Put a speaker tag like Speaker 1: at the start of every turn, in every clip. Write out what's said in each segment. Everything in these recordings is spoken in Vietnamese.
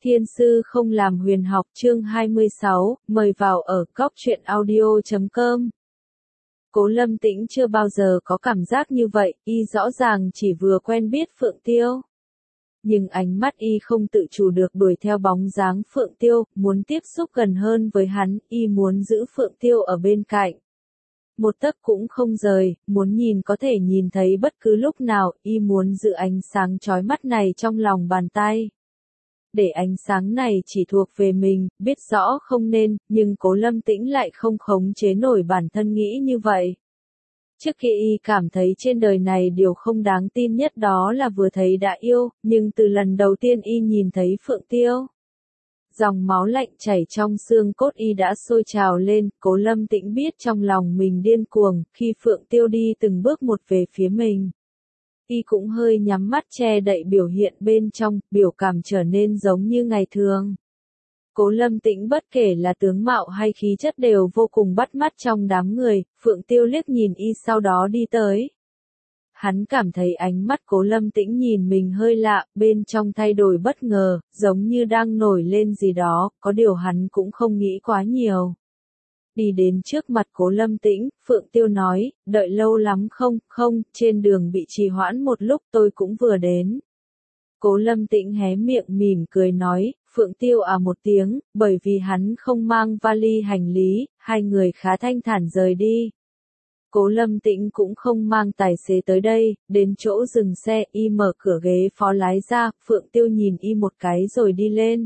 Speaker 1: Thiên sư không làm huyền học chương 26, mời vào ở góc truyện audio.com. Cố Lâm Tĩnh chưa bao giờ có cảm giác như vậy, y rõ ràng chỉ vừa quen biết Phượng Tiêu. Nhưng ánh mắt y không tự chủ được đuổi theo bóng dáng Phượng Tiêu, muốn tiếp xúc gần hơn với hắn, y muốn giữ Phượng Tiêu ở bên cạnh. Một tấc cũng không rời, muốn nhìn có thể nhìn thấy bất cứ lúc nào, y muốn giữ ánh sáng chói mắt này trong lòng bàn tay. Để ánh sáng này chỉ thuộc về mình, biết rõ không nên, nhưng Cố Lâm Tĩnh lại không khống chế nổi bản thân nghĩ như vậy. Trước khi y cảm thấy trên đời này điều không đáng tin nhất đó là vừa thấy đã yêu, nhưng từ lần đầu tiên y nhìn thấy Phượng Tiêu, dòng máu lạnh chảy trong xương cốt y đã sôi trào lên. Cố Lâm Tĩnh biết trong lòng mình điên cuồng, khi Phượng Tiêu đi từng bước một về phía mình. Y cũng hơi nhắm mắt che đậy biểu hiện bên trong, biểu cảm trở nên giống như ngày thường. Cố Lâm Tĩnh bất kể là tướng mạo hay khí chất đều vô cùng bắt mắt trong đám người. Phượng Tiêu liếc nhìn y sau đó đi tới. Hắn cảm thấy ánh mắt Cố Lâm Tĩnh nhìn mình hơi lạ, bên trong thay đổi bất ngờ, giống như đang nổi lên gì đó, có điều hắn cũng không nghĩ quá nhiều. Đi đến trước mặt Cố Lâm Tĩnh, Phượng Tiêu nói, đợi lâu lắm không, không, trên đường bị trì hoãn một lúc tôi cũng vừa đến. Cố Lâm Tĩnh hé miệng mỉm cười nói, Phượng Tiêu à một tiếng, bởi vì hắn không mang vali hành lý, hai người khá thanh thản rời đi. Cố Lâm Tĩnh cũng không mang tài xế tới đây, đến chỗ dừng xe y mở cửa ghế phó lái ra, Phượng Tiêu nhìn y một cái rồi đi lên.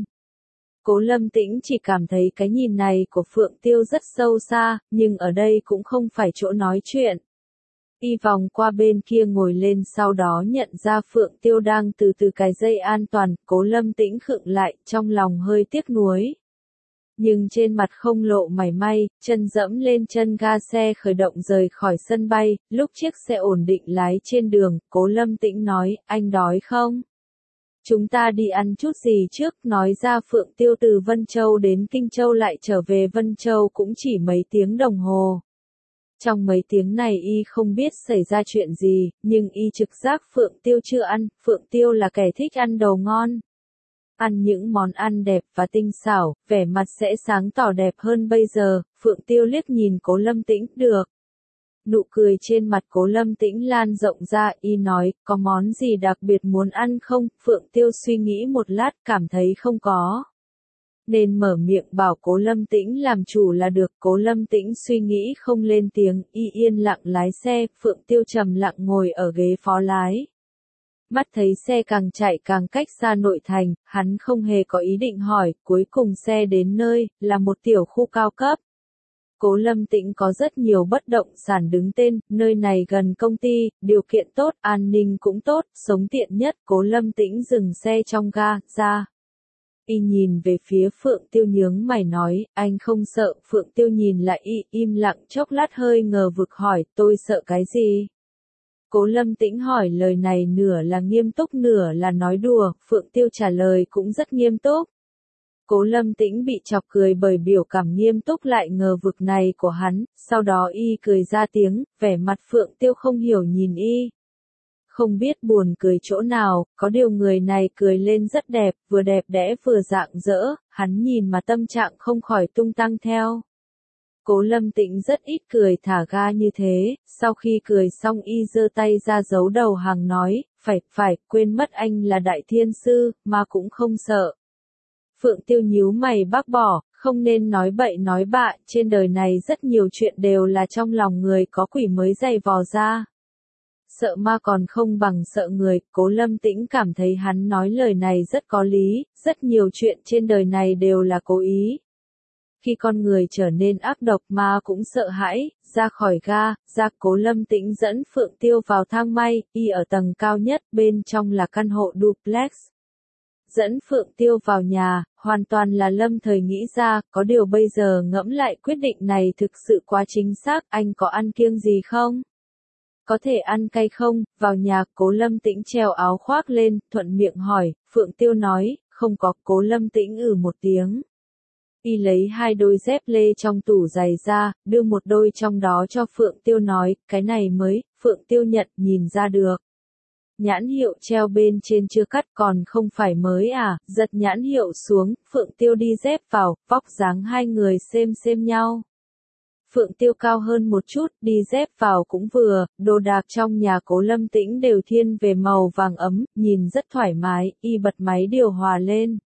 Speaker 1: Cố Lâm Tĩnh chỉ cảm thấy cái nhìn này của Phượng Tiêu rất sâu xa, nhưng ở đây cũng không phải chỗ nói chuyện. Y vòng qua bên kia ngồi lên sau đó nhận ra Phượng Tiêu đang từ từ cài dây an toàn, Cố Lâm Tĩnh khựng lại, trong lòng hơi tiếc nuối. Nhưng trên mặt không lộ mảy may, chân dẫm lên chân ga xe khởi động rời khỏi sân bay, lúc chiếc xe ổn định lái trên đường, Cố Lâm Tĩnh nói, anh đói không? Chúng ta đi ăn chút gì trước, nói ra Phượng Tiêu từ Vân Châu đến Kinh Châu lại trở về Vân Châu cũng chỉ mấy tiếng đồng hồ. Trong mấy tiếng này y không biết xảy ra chuyện gì, nhưng y trực giác Phượng Tiêu chưa ăn, Phượng Tiêu là kẻ thích ăn đồ ngon. Ăn những món ăn đẹp và tinh xảo, vẻ mặt sẽ sáng tỏ đẹp hơn bây giờ. Phượng Tiêu liếc nhìn Cố Lâm Tĩnh, được. Nụ cười trên mặt Cố Lâm Tĩnh lan rộng ra, y nói, có món gì đặc biệt muốn ăn không? Phượng Tiêu suy nghĩ một lát, cảm thấy không có. Nên mở miệng bảo Cố Lâm Tĩnh làm chủ là được. Cố Lâm Tĩnh suy nghĩ không lên tiếng, y yên lặng lái xe, Phượng Tiêu trầm lặng ngồi ở ghế phó lái. Mắt thấy xe càng chạy càng cách xa nội thành, hắn không hề có ý định hỏi, cuối cùng xe đến nơi, là một tiểu khu cao cấp. Cố Lâm Tĩnh có rất nhiều bất động sản đứng tên, nơi này gần công ty, điều kiện tốt, an ninh cũng tốt, sống tiện nhất. Cố Lâm Tĩnh dừng xe trong ga, ra. Y nhìn về phía Phượng Tiêu nhướng mày nói, anh không sợ? Phượng Tiêu nhìn lại y, im lặng chốc lát hơi ngờ vực hỏi, tôi sợ cái gì? Cố Lâm Tĩnh hỏi lời này nửa là nghiêm túc nửa là nói đùa, Phượng Tiêu trả lời cũng rất nghiêm túc. Cố Lâm Tĩnh bị chọc cười bởi biểu cảm nghiêm túc lại ngờ vực này của hắn, sau đó y cười ra tiếng, vẻ mặt Phượng Tiêu không hiểu nhìn y. Không biết buồn cười chỗ nào, có điều người này cười lên rất đẹp, vừa đẹp đẽ vừa rạng rỡ, hắn nhìn mà tâm trạng không khỏi tung tăng theo. Cố Lâm Tĩnh rất ít cười thả ga như thế, sau khi cười xong y giơ tay ra giấu đầu hàng nói, phải, quên mất anh là đại thiên sư, mà cũng không sợ. Phượng Tiêu nhíu mày bác bỏ, không nên nói bậy nói bạ, trên đời này rất nhiều chuyện đều là trong lòng người có quỷ mới giày vò ra. Sợ ma còn không bằng sợ người. Cố Lâm Tĩnh cảm thấy hắn nói lời này rất có lý, rất nhiều chuyện trên đời này đều là cố ý. Khi con người trở nên ác độc ma cũng sợ hãi. Ra khỏi ga, Cố Lâm Tĩnh dẫn Phượng Tiêu vào thang may, y ở tầng cao nhất, bên trong là căn hộ duplex. Dẫn Phượng Tiêu vào nhà, hoàn toàn là lâm thời nghĩ ra, có điều bây giờ ngẫm lại quyết định này thực sự quá chính xác. Anh có ăn kiêng gì không? Có thể ăn cay không? Vào nhà, Cố Lâm Tĩnh treo áo khoác lên, thuận miệng hỏi. Phượng Tiêu nói, không có. Cố Lâm Tĩnh một tiếng. Y lấy hai đôi dép lê trong tủ giày ra, đưa một đôi trong đó cho Phượng Tiêu nói, cái này mới. Phượng Tiêu nhận, nhìn ra được. Nhãn hiệu treo bên trên chưa cắt còn không phải mới à, giật nhãn hiệu xuống, Phượng Tiêu đi dép vào, vóc dáng hai người xem nhau. Phượng Tiêu cao hơn một chút, đi dép vào cũng vừa, đồ đạc trong nhà Cố Lâm Tĩnh đều thiên về màu vàng ấm, nhìn rất thoải mái, y bật máy điều hòa lên.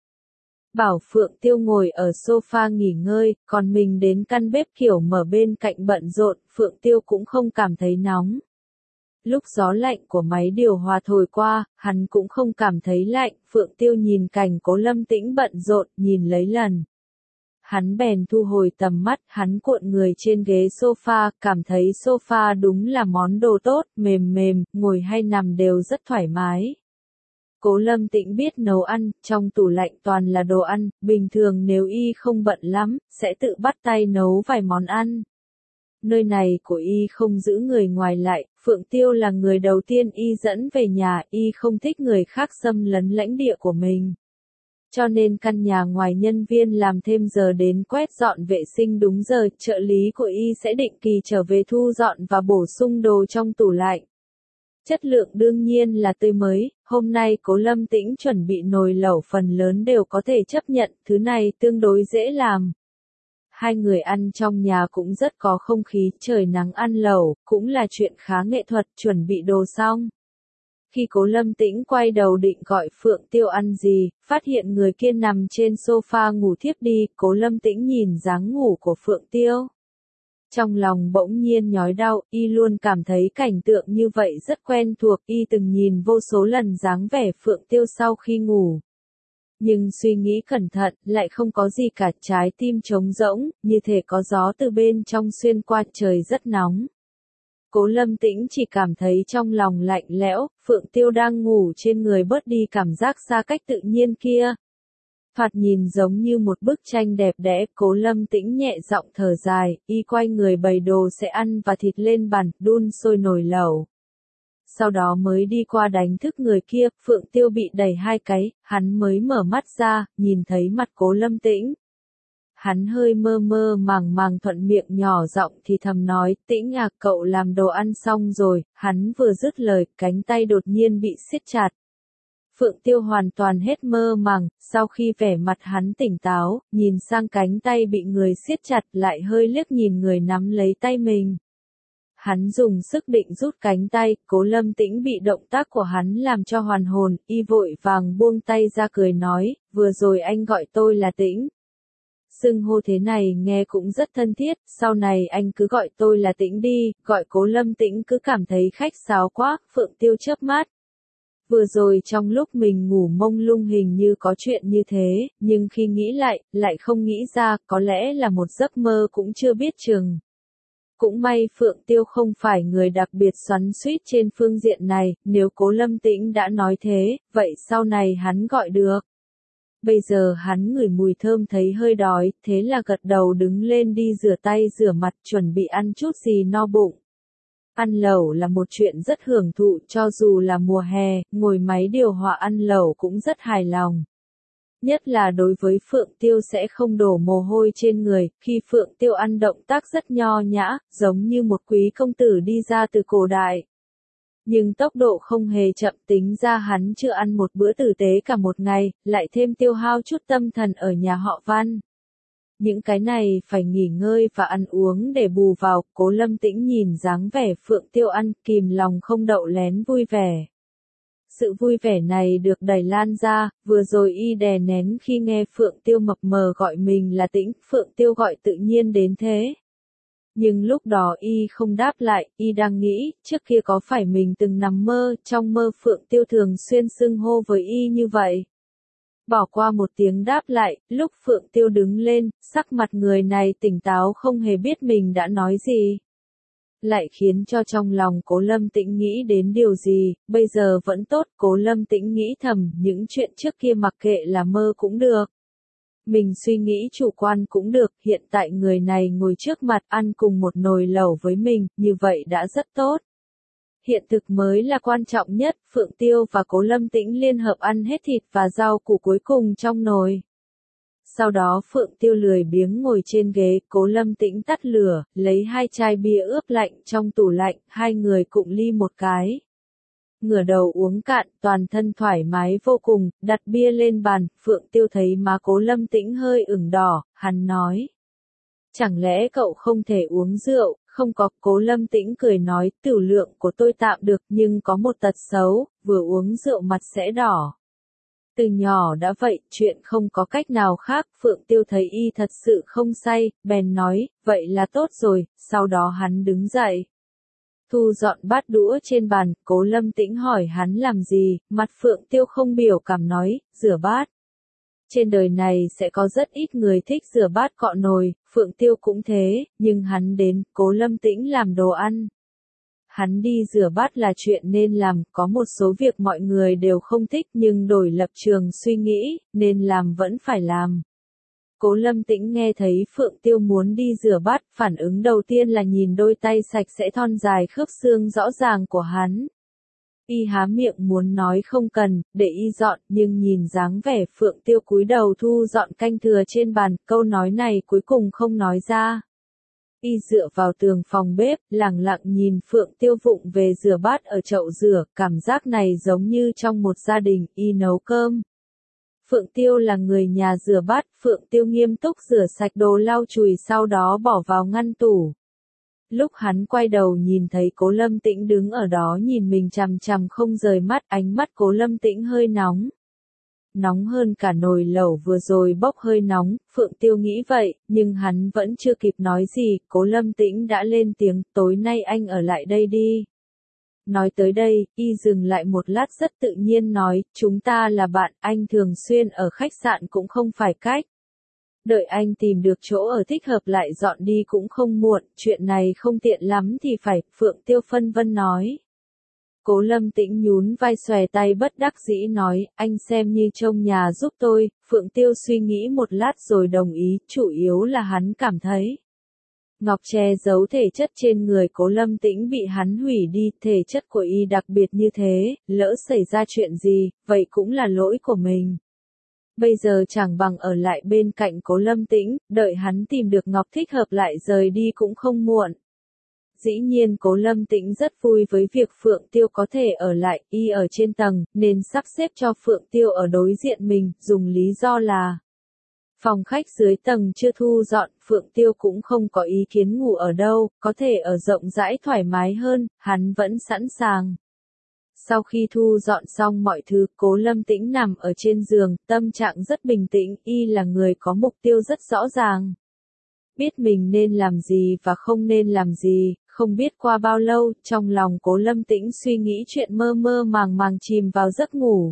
Speaker 1: Bảo Phượng Tiêu ngồi ở sofa nghỉ ngơi, còn mình đến căn bếp kiểu mở bên cạnh bận rộn, Phượng Tiêu cũng không cảm thấy nóng. Lúc gió lạnh của máy điều hòa thổi qua, hắn cũng không cảm thấy lạnh, Phượng Tiêu nhìn cảnh Cố Lâm Tĩnh bận rộn, nhìn lấy lần. Hắn bèn thu hồi tầm mắt, hắn cuộn người trên ghế sofa, cảm thấy sofa đúng là món đồ tốt, mềm mềm, ngồi hay nằm đều rất thoải mái. Cố Lâm Tĩnh biết nấu ăn, trong tủ lạnh toàn là đồ ăn, bình thường nếu y không bận lắm, sẽ tự bắt tay nấu vài món ăn. Nơi này của y không giữ người ngoài lại, Phượng Tiêu là người đầu tiên y dẫn về nhà, y không thích người khác xâm lấn lãnh địa của mình. Cho nên căn nhà ngoài nhân viên làm thêm giờ đến quét dọn vệ sinh đúng giờ, trợ lý của y sẽ định kỳ trở về thu dọn và bổ sung đồ trong tủ lạnh. Chất lượng đương nhiên là tươi mới, hôm nay Cố Lâm Tĩnh chuẩn bị nồi lẩu phần lớn đều có thể chấp nhận, thứ này tương đối dễ làm. Hai người ăn trong nhà cũng rất có không khí, trời nắng ăn lẩu, cũng là chuyện khá nghệ thuật, chuẩn bị đồ xong. Khi Cố Lâm Tĩnh quay đầu định gọi Phượng Tiêu ăn gì, phát hiện người kia nằm trên sofa ngủ thiếp đi, Cố Lâm Tĩnh nhìn dáng ngủ của Phượng Tiêu. Trong lòng bỗng nhiên nhói đau, y luôn cảm thấy cảnh tượng như vậy rất quen thuộc, y từng nhìn vô số lần dáng vẻ Phượng Tiêu sau khi ngủ. Nhưng suy nghĩ cẩn thận, lại không có gì cả, trái tim trống rỗng, như thể có gió từ bên trong xuyên qua, trời rất nóng. Cố Lâm Tĩnh chỉ cảm thấy trong lòng lạnh lẽo, Phượng Tiêu đang ngủ trên người bớt đi cảm giác xa cách tự nhiên kia. Thoạt nhìn giống như một bức tranh đẹp đẽ, Cố Lâm Tĩnh nhẹ giọng thở dài, y quay người bày đồ sẽ ăn và thịt lên bàn, đun sôi nồi lẩu. Sau đó mới đi qua đánh thức người kia, Phượng Tiêu bị đẩy hai cái, hắn mới mở mắt ra, nhìn thấy mặt Cố Lâm Tĩnh. Hắn hơi mơ mơ màng thuận miệng nhỏ giọng thì thầm nói, Tĩnh à, cậu làm đồ ăn xong rồi, hắn vừa dứt lời, cánh tay đột nhiên bị siết chặt. Phượng Tiêu hoàn toàn hết mơ màng, sau khi vẻ mặt hắn tỉnh táo, nhìn sang cánh tay bị người siết chặt lại hơi liếc nhìn người nắm lấy tay mình. Hắn dùng sức định rút cánh tay, Cố Lâm Tĩnh bị động tác của hắn làm cho hoàn hồn, y vội vàng buông tay ra cười nói, vừa rồi anh gọi tôi là Tĩnh. Xưng hô thế này nghe cũng rất thân thiết, sau này anh cứ gọi tôi là Tĩnh đi, gọi Cố Lâm Tĩnh cứ cảm thấy khách sáo quá, Phượng Tiêu chớp mắt. Vừa rồi trong lúc mình ngủ mông lung hình như có chuyện như thế, nhưng khi nghĩ lại không nghĩ ra, có lẽ là một giấc mơ cũng chưa biết chừng. Cũng may Phượng Tiêu không phải người đặc biệt xoắn xuýt trên phương diện này, nếu Cố Lâm Tĩnh đã nói thế, vậy sau này hắn gọi được. Bây giờ hắn ngửi mùi thơm thấy hơi đói, thế là gật đầu đứng lên đi rửa tay rửa mặt chuẩn bị ăn chút gì no bụng. Ăn lẩu là một chuyện rất hưởng thụ, cho dù là mùa hè, ngồi máy điều hòa ăn lẩu cũng rất hài lòng. Nhất là đối với Phượng Tiêu sẽ không đổ mồ hôi trên người, khi Phượng Tiêu ăn động tác rất nho nhã, giống như một quý công tử đi ra từ cổ đại. Nhưng tốc độ không hề chậm, tính ra hắn chưa ăn một bữa tử tế cả một ngày, lại thêm tiêu hao chút tâm thần ở nhà họ Văn. Những cái này phải nghỉ ngơi và ăn uống để bù vào, Cố Lâm Tĩnh nhìn dáng vẻ Phượng Tiêu ăn, kìm lòng không đậu lén vui vẻ. Sự vui vẻ này được đẩy lan ra, vừa rồi y đè nén khi nghe Phượng Tiêu mập mờ gọi mình là Tĩnh, Phượng Tiêu gọi tự nhiên đến thế. Nhưng lúc đó y không đáp lại, y đang nghĩ, trước kia có phải mình từng nằm mơ, trong mơ Phượng Tiêu thường xuyên xưng hô với y như vậy. Bỏ qua một tiếng đáp lại, lúc Phượng Tiêu đứng lên, sắc mặt người này tỉnh táo không hề biết mình đã nói gì. Lại khiến cho trong lòng Cố Lâm Tĩnh nghĩ đến điều gì, bây giờ vẫn tốt, Cố Lâm Tĩnh nghĩ thầm, những chuyện trước kia mặc kệ là mơ cũng được. Mình suy nghĩ chủ quan cũng được, hiện tại người này ngồi trước mặt ăn cùng một nồi lẩu với mình, như vậy đã rất tốt. Hiện thực mới là quan trọng nhất, Phượng Tiêu và Cố Lâm Tĩnh liên hợp ăn hết thịt và rau củ cuối cùng trong nồi. Sau đó Phượng Tiêu lười biếng ngồi trên ghế, Cố Lâm Tĩnh tắt lửa, lấy 2 chai bia ướp lạnh trong tủ lạnh, hai người cụng ly một cái. ngửa đầu uống cạn, toàn thân thoải mái vô cùng, đặt bia lên bàn, Phượng Tiêu thấy má Cố Lâm Tĩnh hơi ửng đỏ, hắn nói. Chẳng lẽ cậu không thể uống rượu, không có, Cố Lâm Tĩnh cười nói, tửu lượng của tôi tạm được nhưng có một tật xấu, vừa uống rượu mặt sẽ đỏ. Từ nhỏ đã vậy, chuyện không có cách nào khác, Phượng Tiêu thấy y thật sự không say, bèn nói, vậy là tốt rồi, sau đó hắn đứng dậy. Thu dọn bát đũa trên bàn, Cố Lâm Tĩnh hỏi hắn làm gì, mặt Phượng Tiêu không biểu cảm nói, rửa bát. Trên đời này sẽ có rất ít người thích rửa bát cọ nồi, Phượng Tiêu cũng thế, nhưng hắn đến, Cố Lâm Tĩnh làm đồ ăn. Hắn đi rửa bát là chuyện nên làm, có một số việc mọi người đều không thích nhưng đổi lập trường suy nghĩ, nên làm vẫn phải làm. Cố Lâm Tĩnh nghe thấy Phượng Tiêu muốn đi rửa bát, phản ứng đầu tiên là nhìn đôi tay sạch sẽ thon dài khớp xương rõ ràng của hắn. Y há miệng muốn nói không cần, để y dọn, nhưng nhìn dáng vẻ Phượng Tiêu cúi đầu thu dọn canh thừa trên bàn, câu nói này cuối cùng không nói ra. Y dựa vào tường phòng bếp, lẳng lặng nhìn Phượng Tiêu vụng về rửa bát ở chậu rửa, cảm giác này giống như trong một gia đình, y nấu cơm. Phượng Tiêu là người nhà rửa bát, Phượng Tiêu nghiêm túc rửa sạch đồ lau chùi sau đó bỏ vào ngăn tủ. Lúc hắn quay đầu nhìn thấy Cố Lâm Tĩnh đứng ở đó nhìn mình chằm chằm không rời mắt, ánh mắt Cố Lâm Tĩnh hơi nóng. Nóng hơn cả nồi lẩu vừa rồi bốc hơi nóng, Phượng Tiêu nghĩ vậy, nhưng hắn vẫn chưa kịp nói gì, Cố Lâm Tĩnh đã lên tiếng, tối nay anh ở lại đây đi. Nói tới đây, y dừng lại một lát rất tự nhiên nói, chúng ta là bạn, anh thường xuyên ở khách sạn cũng không phải cách. Đợi anh tìm được chỗ ở thích hợp lại dọn đi cũng không muộn, chuyện này không tiện lắm thì phải, Phượng Tiêu phân vân nói. Cố Lâm Tĩnh nhún vai xòe tay bất đắc dĩ nói, anh xem như trông nhà giúp tôi, Phượng Tiêu suy nghĩ một lát rồi đồng ý, chủ yếu là hắn cảm thấy. Ngọc che giấu thể chất trên người Cố Lâm Tĩnh bị hắn hủy đi, thể chất của y đặc biệt như thế, lỡ xảy ra chuyện gì, vậy cũng là lỗi của mình. Bây giờ chẳng bằng ở lại bên cạnh Cố Lâm Tĩnh, đợi hắn tìm được Ngọc thích hợp lại rời đi cũng không muộn. Dĩ nhiên Cố Lâm Tĩnh rất vui với việc Phượng Tiêu có thể ở lại, y ở trên tầng, nên sắp xếp cho Phượng Tiêu ở đối diện mình, dùng lý do là phòng khách dưới tầng chưa thu dọn, Phượng Tiêu cũng không có ý kiến ngủ ở đâu, có thể ở rộng rãi thoải mái hơn, hắn vẫn sẵn sàng. Sau khi thu dọn xong mọi thứ, Cố Lâm Tĩnh nằm ở trên giường, tâm trạng rất bình tĩnh, y là người có mục tiêu rất rõ ràng. Biết mình nên làm gì và không nên làm gì, không biết qua bao lâu, trong lòng Cố Lâm Tĩnh suy nghĩ chuyện mơ mơ màng màng chìm vào giấc ngủ.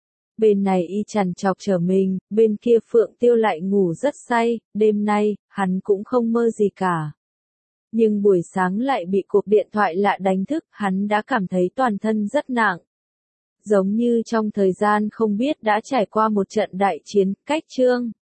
Speaker 1: Bên này y trằn trọc trở mình, bên kia Phượng Tiêu lại ngủ rất say, đêm nay, hắn cũng không mơ gì cả. Nhưng buổi sáng lại bị cuộc điện thoại lạ đánh thức, hắn đã cảm thấy toàn thân rất nặng. Giống như trong thời gian không biết đã trải qua một trận đại chiến, cách chương.